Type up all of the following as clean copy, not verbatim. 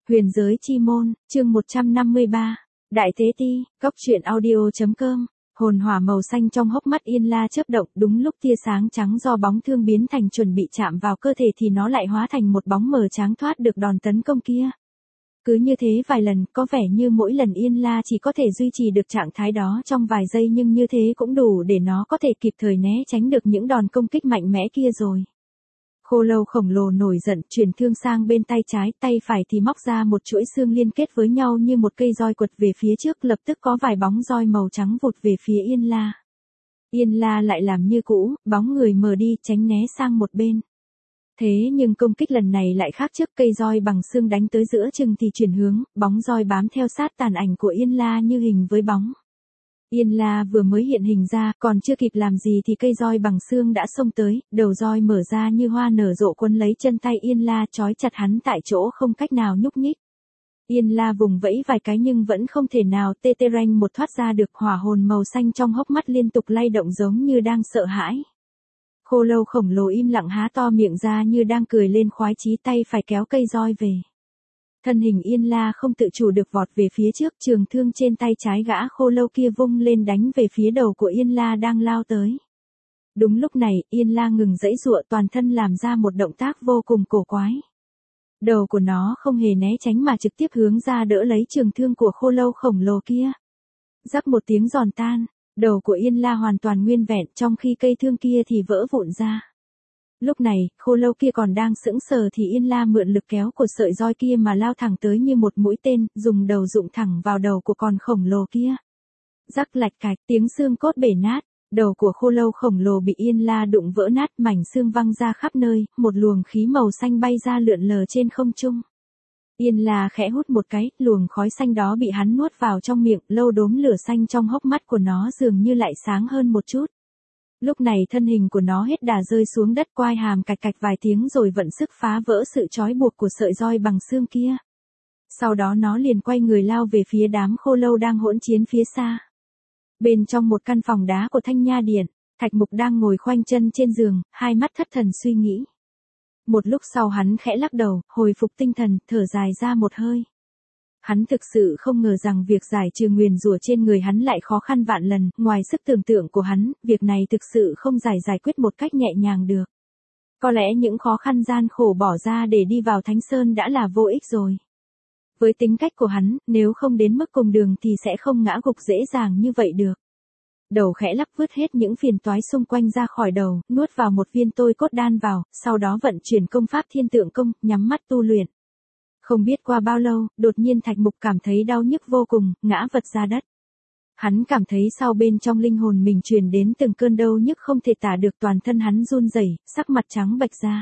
Huyền giới chi môn, chương 153. Đại Tế Ti, Cóc truyện audio.com. Hồn hỏa màu xanh trong hốc mắt Yên La chớp động, đúng lúc tia sáng trắng do bóng thương biến thành chuẩn bị chạm vào cơ thể thì nó lại hóa thành một bóng mờ trắng thoát được đòn tấn công kia. Cứ như thế vài lần, có vẻ như mỗi lần Yên La chỉ có thể duy trì được trạng thái đó trong vài giây, nhưng như thế cũng đủ để nó có thể kịp thời né tránh được những đòn công kích mạnh mẽ kia rồi. Khô lâu khổng lồ nổi giận, chuyển thương sang bên tay trái, tay phải thì móc ra một chuỗi xương liên kết với nhau như một cây roi quật về phía trước, lập tức có vài bóng roi màu trắng vụt về phía Yên La. Yên La lại làm như cũ, bóng người mờ đi, tránh né sang một bên. Thế nhưng công kích lần này lại khác trước, cây roi bằng xương đánh tới giữa chừng thì chuyển hướng, bóng roi bám theo sát tàn ảnh của Yên La như hình với bóng. Yên La vừa mới hiện hình ra, còn chưa kịp làm gì thì cây roi bằng xương đã xông tới, đầu roi mở ra như hoa nở rộ quấn lấy chân tay Yên La, trói chặt hắn tại chỗ không cách nào nhúc nhích. Yên La vùng vẫy vài cái nhưng vẫn không thể nào tê tê ranh một thoát ra được, hỏa hồn màu xanh trong hốc mắt liên tục lay động giống như đang sợ hãi. Khô lâu khổng lồ im lặng há to miệng ra như đang cười lên khoái chí, tay phải kéo cây roi về. Thân hình Yên La không tự chủ được vọt về phía trước, trường thương trên tay trái gã khô lâu kia vung lên đánh về phía đầu của Yên La đang lao tới. Đúng lúc này, Yên La ngừng giãy giụa, toàn thân làm ra một động tác vô cùng cổ quái. Đầu của nó không hề né tránh mà trực tiếp hướng ra đỡ lấy trường thương của khô lâu khổng lồ kia. Rắc một tiếng giòn tan, đầu của Yên La hoàn toàn nguyên vẹn, trong khi cây thương kia thì vỡ vụn ra. Lúc này, khô lâu kia còn đang sững sờ thì Yên La mượn lực kéo của sợi roi kia mà lao thẳng tới như một mũi tên, dùng đầu rụng thẳng vào đầu của con khổng lồ kia. Rắc lạch cạch, tiếng xương cốt bể nát, đầu của khô lâu khổng lồ bị Yên La đụng vỡ nát, mảnh xương văng ra khắp nơi, một luồng khí màu xanh bay ra lượn lờ trên không trung. Yên La khẽ hút một cái, luồng khói xanh đó bị hắn nuốt vào trong miệng, lâu đốm lửa xanh trong hốc mắt của nó dường như lại sáng hơn một chút. Lúc này thân hình của nó hết đà rơi xuống đất, quai hàm cạch cạch vài tiếng rồi vận sức phá vỡ sự trói buộc của sợi roi bằng xương kia. Sau đó nó liền quay người lao về phía đám khô lâu đang hỗn chiến phía xa. Bên trong một căn phòng đá của Thanh Nha Điện, Thạch Mục đang ngồi khoanh chân trên giường, hai mắt thất thần suy nghĩ. Một lúc sau hắn khẽ lắc đầu, hồi phục tinh thần, thở dài ra một hơi. Hắn thực sự không ngờ rằng việc giải trừ nguyền rủa trên người hắn lại khó khăn vạn lần, ngoài sức tưởng tượng của hắn, việc này thực sự không giải quyết một cách nhẹ nhàng được. Có lẽ những khó khăn gian khổ bỏ ra để đi vào Thánh Sơn đã là vô ích rồi. Với tính cách của hắn, nếu không đến mức cùng đường thì sẽ không ngã gục dễ dàng như vậy được. Đầu khẽ lắc vứt hết những phiền toái xung quanh ra khỏi đầu, nuốt vào một viên tôi cốt đan vào, sau đó vận chuyển công pháp Thiên Tượng Công, nhắm mắt tu luyện. Không biết qua bao lâu, đột nhiên Thạch Mục cảm thấy đau nhức vô cùng, ngã vật ra đất. Hắn cảm thấy sau bên trong linh hồn mình truyền đến từng cơn đau nhức không thể tả được, toàn thân hắn run rẩy, sắc mặt trắng bệch ra.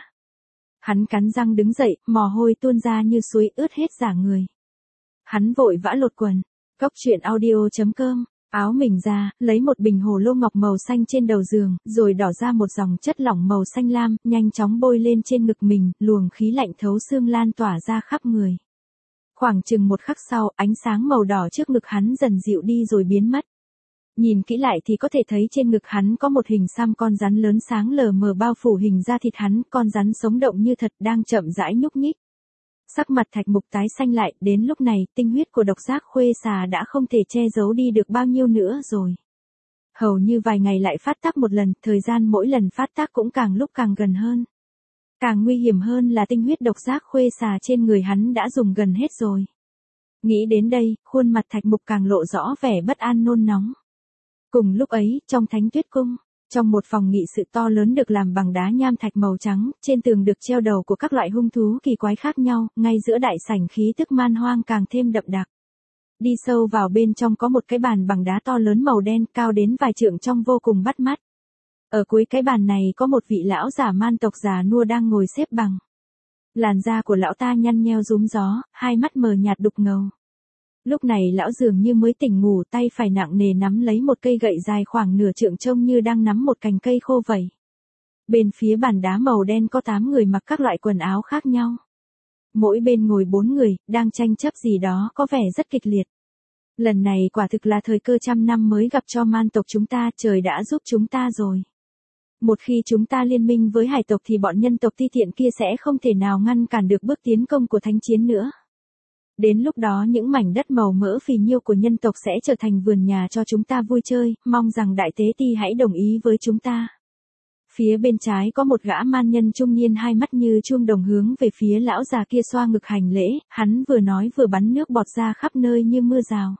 Hắn cắn răng đứng dậy, mồ hôi tuôn ra như suối ướt hết cả người. Hắn vội vã lột quần. Cóc truyện audio.com. Áo mình ra, lấy một bình hồ lô ngọc màu xanh trên đầu giường, rồi đỏ ra một dòng chất lỏng màu xanh lam, nhanh chóng bôi lên trên ngực mình, luồng khí lạnh thấu xương lan tỏa ra khắp người. Khoảng chừng một khắc sau, ánh sáng màu đỏ trước ngực hắn dần dịu đi rồi biến mất. Nhìn kỹ lại thì có thể thấy trên ngực hắn có một hình xăm con rắn lớn sáng lờ mờ bao phủ hình da thịt hắn, con rắn sống động như thật đang chậm rãi nhúc nhích. Sắc mặt Thạch Mục tái xanh lại, đến lúc này, tinh huyết của độc giác khuê xà đã không thể che giấu đi được bao nhiêu nữa rồi. Hầu như vài ngày lại phát tác một lần, thời gian mỗi lần phát tác cũng càng lúc càng gần hơn. Càng nguy hiểm hơn là tinh huyết độc giác khuê xà trên người hắn đã dùng gần hết rồi. Nghĩ đến đây, khuôn mặt Thạch Mục càng lộ rõ vẻ bất an nôn nóng. Cùng lúc ấy, trong Thánh Tuyết Cung, trong một phòng nghị sự to lớn được làm bằng đá nham thạch màu trắng, trên tường được treo đầu của các loại hung thú kỳ quái khác nhau, ngay giữa đại sảnh khí tức man hoang càng thêm đậm đặc. Đi sâu vào bên trong có một cái bàn bằng đá to lớn màu đen, cao đến vài trượng, trông vô cùng bắt mắt. Ở cuối cái bàn này có một vị lão giả man tộc già nua đang ngồi xếp bằng. Làn da của lão ta nhăn nheo rúm gió, hai mắt mờ nhạt đục ngầu. Lúc này lão dường như mới tỉnh ngủ, tay phải nặng nề nắm lấy một cây gậy dài khoảng nửa trượng, trông như đang nắm một cành cây khô vậy. Bên phía bàn đá màu đen có 8 người mặc các loại quần áo khác nhau. Mỗi bên ngồi 4 người, đang tranh chấp gì đó có vẻ rất kịch liệt. Lần này quả thực là thời cơ trăm năm mới gặp cho man tộc chúng ta, trời đã giúp chúng ta rồi. Một khi chúng ta liên minh với hải tộc thì bọn nhân tộc ti tiện kia sẽ không thể nào ngăn cản được bước tiến công của thánh chiến nữa. Đến lúc đó những mảnh đất màu mỡ phì nhiêu của nhân tộc sẽ trở thành vườn nhà cho chúng ta vui chơi, mong rằng Đại Tế Ti hãy đồng ý với chúng ta. Phía bên trái có một gã man nhân trung niên hai mắt như chuông đồng hướng về phía lão già kia xoa ngực hành lễ, hắn vừa nói vừa bắn nước bọt ra khắp nơi như mưa rào.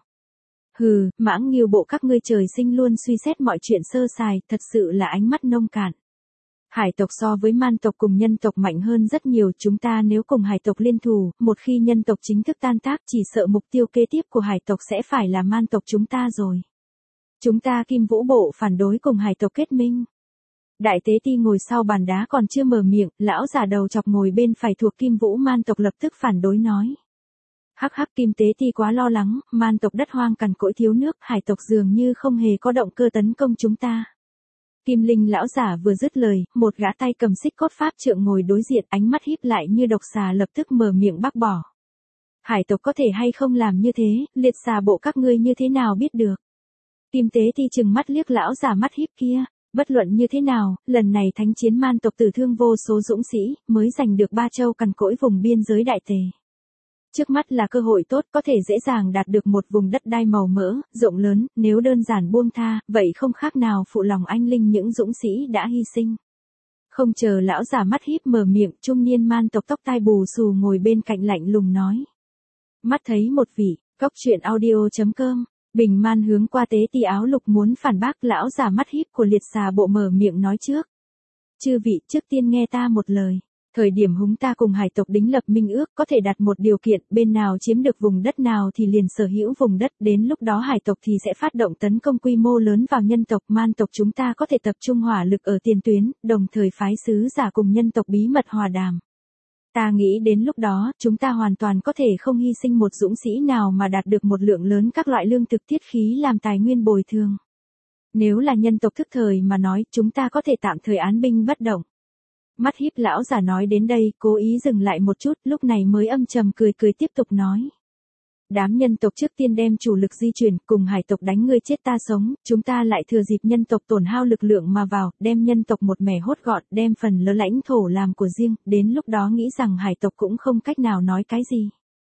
Hừ, Mãng Nghiêu bộ các ngươi trời sinh luôn suy xét mọi chuyện sơ sài, thật sự là ánh mắt nông cạn. Hải tộc so với man tộc cùng nhân tộc mạnh hơn rất nhiều, chúng ta nếu cùng hải tộc liên thủ, một khi nhân tộc chính thức tan tác chỉ sợ mục tiêu kế tiếp của hải tộc sẽ phải là man tộc chúng ta rồi. Chúng ta Kim Vũ bộ phản đối cùng hải tộc kết minh. Đại Tế Ti ngồi sau bàn đá còn chưa mở miệng, lão già đầu chọc ngồi bên phải thuộc Kim Vũ man tộc lập tức phản đối nói. Hắc hắc, Kim Tế Ti quá lo lắng, man tộc đất hoang cằn cỗi thiếu nước, hải tộc dường như không hề có động cơ tấn công chúng ta. Kim Linh lão giả vừa dứt lời, một gã tay cầm xích cốt pháp trượng ngồi đối diện, ánh mắt híp lại như độc xà lập tức mở miệng bác bỏ. Hải tộc có thể hay không làm như thế, liệt xà bộ các ngươi như thế nào biết được. Kim Tế Ti trừng mắt liếc lão giả mắt híp kia, bất luận như thế nào, lần này thánh chiến man tộc tử thương vô số dũng sĩ, mới giành được 3 châu cằn cỗi vùng biên giới đại tề. Trước mắt là cơ hội tốt, có thể dễ dàng đạt được một vùng đất đai màu mỡ, rộng lớn, nếu đơn giản buông tha, vậy không khác nào phụ lòng anh linh những dũng sĩ đã hy sinh. Không chờ lão già mắt híp mở miệng, trung niên man tộc tóc tai bù xù ngồi bên cạnh lạnh lùng nói. Mắt thấy một vị, cóc truyện audio.com, Bình Man hướng qua Tế Ti áo lục muốn phản bác, lão già mắt híp của liệt xà bộ mở miệng nói trước. Chư vị, trước tiên nghe ta một lời. Thời điểm húng ta cùng hải tộc đính lập minh ước có thể đặt một điều kiện, bên nào chiếm được vùng đất nào thì liền sở hữu vùng đất, đến lúc đó hải tộc thì sẽ phát động tấn công quy mô lớn vào nhân tộc, man tộc chúng ta có thể tập trung hỏa lực ở tiền tuyến, đồng thời phái sứ giả cùng nhân tộc bí mật hòa đàm. Ta nghĩ đến lúc đó, chúng ta hoàn toàn có thể không hy sinh một dũng sĩ nào mà đạt được một lượng lớn các loại lương thực thiết khí làm tài nguyên bồi thường. Nếu là nhân tộc thức thời mà nói, chúng ta có thể tạm thời án binh bất động. Mắt híp lão giả nói đến đây, cố ý dừng lại một chút, lúc này mới âm trầm cười cười tiếp tục nói. Đám nhân tộc trước tiên đem chủ lực di chuyển, cùng hải tộc đánh ngươi chết ta sống, chúng ta lại thừa dịp nhân tộc tổn hao lực lượng mà vào, đem nhân tộc một mẻ hốt gọn, đem phần lớn lãnh thổ làm của riêng, đến lúc đó nghĩ rằng hải tộc cũng không cách nào nói cái gì.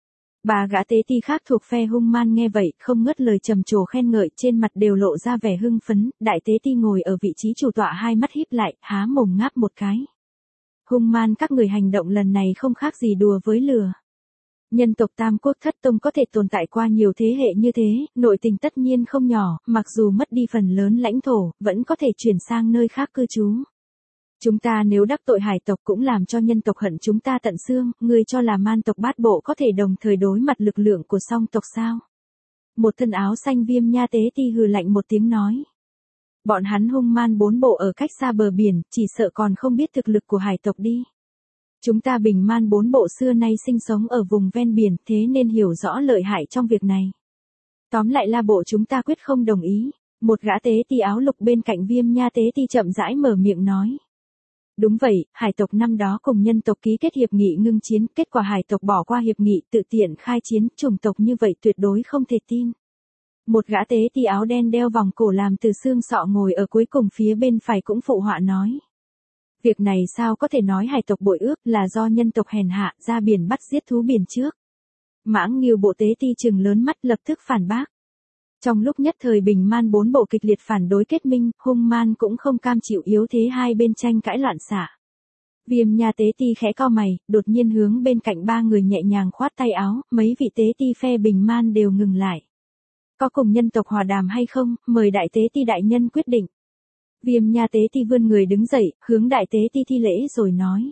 Bà gã Tế Ti khác thuộc phe hung man nghe vậy, không ngớt lời trầm trồ khen ngợi, trên mặt đều lộ ra vẻ hưng phấn, Đại Tế Ti ngồi ở vị trí chủ tọa hai mắt híp lại, há mồm ngáp một cái. Hung man các người hành động lần này không khác gì đùa với lừa. Nhân tộc Tam Quốc Thất Tông có thể tồn tại qua nhiều thế hệ như thế, nội tình tất nhiên không nhỏ, mặc dù mất đi phần lớn lãnh thổ, vẫn có thể chuyển sang nơi khác cư trú. Chúng ta nếu đắc tội hải tộc cũng làm cho nhân tộc hận chúng ta tận xương, ngươi cho là man tộc bát bộ có thể đồng thời đối mặt lực lượng của song tộc sao? Một thân áo xanh Viêm Nha Tế Ti hừ lạnh một tiếng nói. Bọn hắn hung man 4 bộ ở cách xa bờ biển, chỉ sợ còn không biết thực lực của hải tộc đi. Chúng ta Bình Man 4 bộ xưa nay sinh sống ở vùng ven biển, thế nên hiểu rõ lợi hại trong việc này. Tóm lại La bộ chúng ta quyết không đồng ý. Một gã Tế Ti áo lục bên cạnh Viêm Nha Tế Ti chậm rãi mở miệng nói. Đúng vậy, hải tộc năm đó cùng nhân tộc ký kết hiệp nghị ngưng chiến, kết quả hải tộc bỏ qua hiệp nghị tự tiện khai chiến, chủng tộc như vậy tuyệt đối không thể tin. Một gã Tế Ti áo đen đeo vòng cổ làm từ xương sọ ngồi ở cuối cùng phía bên phải cũng phụ họa nói. Việc này sao có thể nói hải tộc bội ước, là do nhân tộc hèn hạ ra biển bắt giết thú biển trước. Mãng Nghiêu bộ Tế Ti trừng lớn mắt lập tức phản bác. Trong lúc nhất thời Bình Man 4 bộ kịch liệt phản đối kết minh, hung man cũng không cam chịu yếu thế hai bên tranh cãi loạn xạ. Viêm Nha Tế Ti khẽ cau mày, đột nhiên hướng bên cạnh ba người nhẹ nhàng khoát tay áo, mấy vị Tế Ti phe Bình Man đều ngừng lại. Có cùng nhân tộc hòa đàm hay không, mời Đại Tế Ti đại nhân quyết định. Viêm Nha Tế Ti vươn người đứng dậy, hướng Đại Tế Ti thi lễ rồi nói.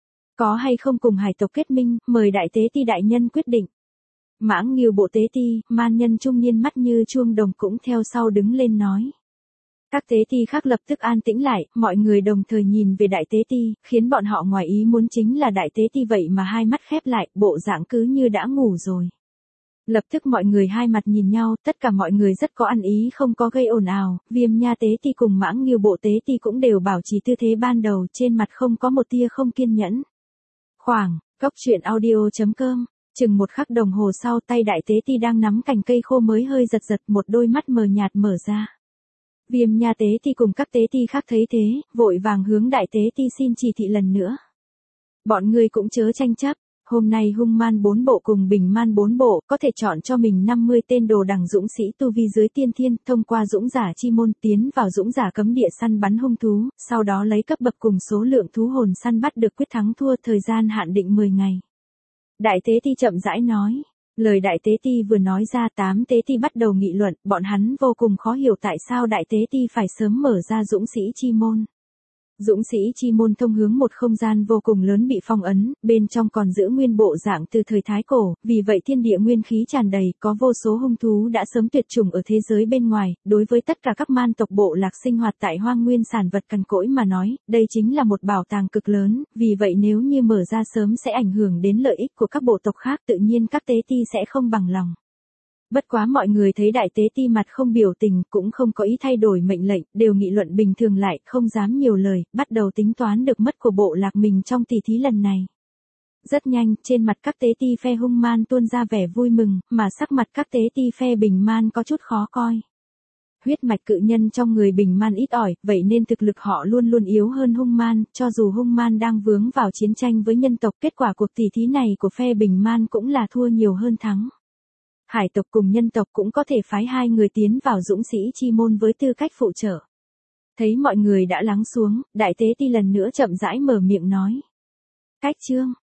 Có hay không cùng hải tộc kết minh, mời Đại Tế Ti đại nhân quyết định. Mãng Nghiêu bộ Tế Ti, man nhân trung niên mắt như chuông đồng cũng theo sau đứng lên nói. Các Tế Ti khác lập tức an tĩnh lại, mọi người đồng thời nhìn về Đại Tế Ti, khiến bọn họ ngoài ý muốn chính là Đại Tế Ti vậy mà hai mắt khép lại, bộ dạng cứ như đã ngủ rồi. Lập tức mọi người hai mặt nhìn nhau, tất cả mọi người rất có ăn ý không có gây ồn ào, Viêm Nha Tế Ti cùng Mãng Nghiêu bộ Tế Ti cũng đều bảo trì tư thế ban đầu, trên mặt không có một tia không kiên nhẫn. Khoảng, cóc truyện audio.com, chừng một khắc đồng hồ sau tay Đại Tế Ti đang nắm cành cây khô mới hơi giật giật, một đôi mắt mờ nhạt mở ra. Viêm Nha Tế Ti cùng các Tế Ti khác thấy thế, vội vàng hướng Đại Tế Ti xin chỉ thị lần nữa. Bọn ngươi cũng chớ tranh chấp. Hôm nay hung man 4 bộ cùng bình man 4 bộ có thể chọn cho mình 50 tên đồ đằng dũng sĩ tu vi dưới tiên thiên, thông qua dũng giả chi môn tiến vào dũng giả cấm địa săn bắn hung thú, sau đó lấy cấp bậc cùng số lượng thú hồn săn bắt được quyết thắng thua, thời gian hạn định 10 ngày. Đại Tế Ti chậm rãi nói. Lời Đại Tế Ti vừa nói ra, 8 Tế Ti bắt đầu nghị luận, bọn hắn vô cùng khó hiểu tại sao Đại Tế Ti phải sớm mở ra dũng sĩ chi môn. Dũng sĩ chi môn thông hướng một không gian vô cùng lớn bị phong ấn, bên trong còn giữ nguyên bộ dạng từ thời Thái Cổ, vì vậy thiên địa nguyên khí tràn đầy, có vô số hung thú đã sớm tuyệt chủng ở thế giới bên ngoài, đối với tất cả các man tộc bộ lạc sinh hoạt tại hoang nguyên sản vật cằn cỗi mà nói, đây chính là một bảo tàng cực lớn, vì vậy nếu như mở ra sớm sẽ ảnh hưởng đến lợi ích của các bộ tộc khác, tự nhiên các tế ti sẽ không bằng lòng. Bất quá mọi người thấy Đại Tế Ti mặt không biểu tình, cũng không có ý thay đổi mệnh lệnh, đều nghị luận bình thường lại, không dám nhiều lời, bắt đầu tính toán được mất của bộ lạc mình trong tỷ thí lần này. Rất nhanh, trên mặt các tế ti phe hung man tuôn ra vẻ vui mừng, mà sắc mặt các tế ti phe bình man có chút khó coi. Huyết mạch cự nhân trong người bình man ít ỏi, vậy nên thực lực họ luôn luôn yếu hơn hung man, cho dù hung man đang vướng vào chiến tranh với nhân tộc, kết quả cuộc tỷ thí này của phe bình man cũng là thua nhiều hơn thắng. Hải tộc cùng nhân tộc cũng có thể phái 2 người tiến vào dũng sĩ chi môn với tư cách phụ trợ. Thấy mọi người đã lắng xuống, Đại Tế Ti lần nữa chậm rãi mở miệng nói. Cách chương